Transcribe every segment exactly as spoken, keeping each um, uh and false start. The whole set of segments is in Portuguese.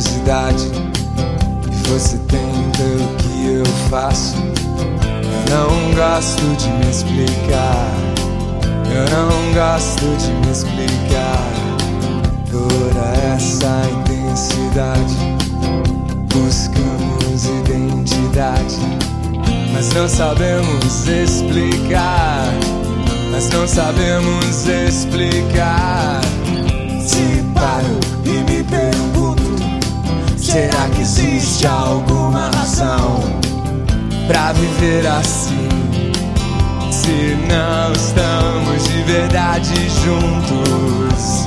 curiosidade que você tem pelo que eu faço. Eu não gosto de me explicar, eu não gosto de me explicar. Toda essa intensidade, buscamos identidade, mas não sabemos explicar, mas não sabemos explicar. Se paro e me pergunto, será que existe alguma razão pra viver assim? Se não estamos de verdade juntos,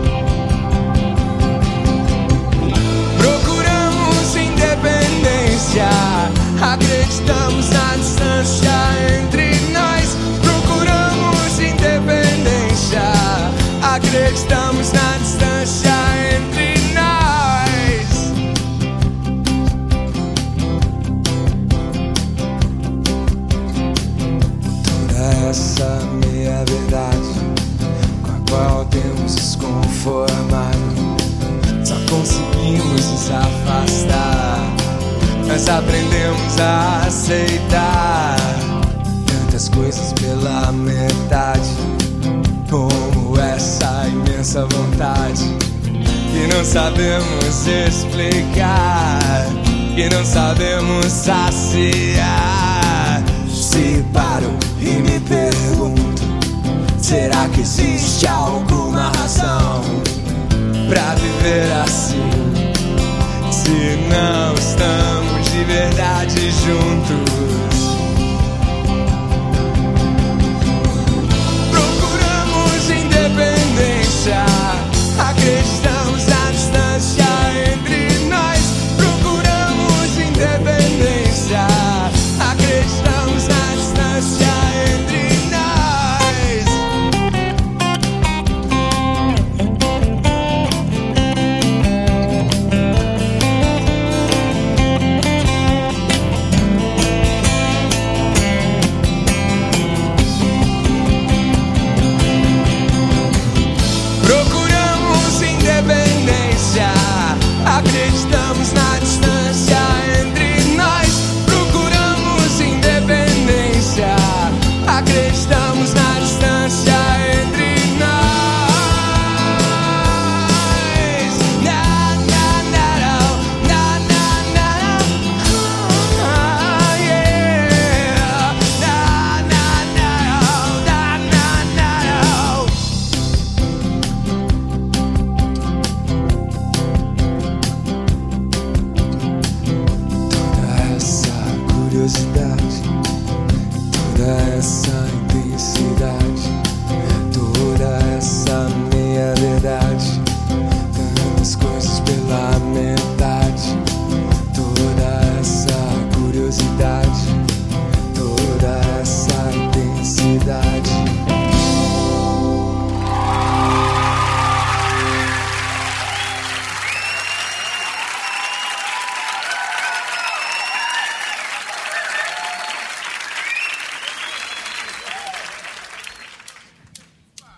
procuramos independência, acreditamos na distância entre nós. Procuramos independência, acreditamos na distância entre nós. Toda essa meia verdade com a qual temos nos conformado, só conseguimos nos afastar. Nós aprendemos a aceitar tantas coisas pela metade, como essa imensa vontade que não sabemos explicar, que não sabemos saciar. Se paro e me pergunto, será que existe alguma razão pra viver assim? Se não estamos de verdade juntos,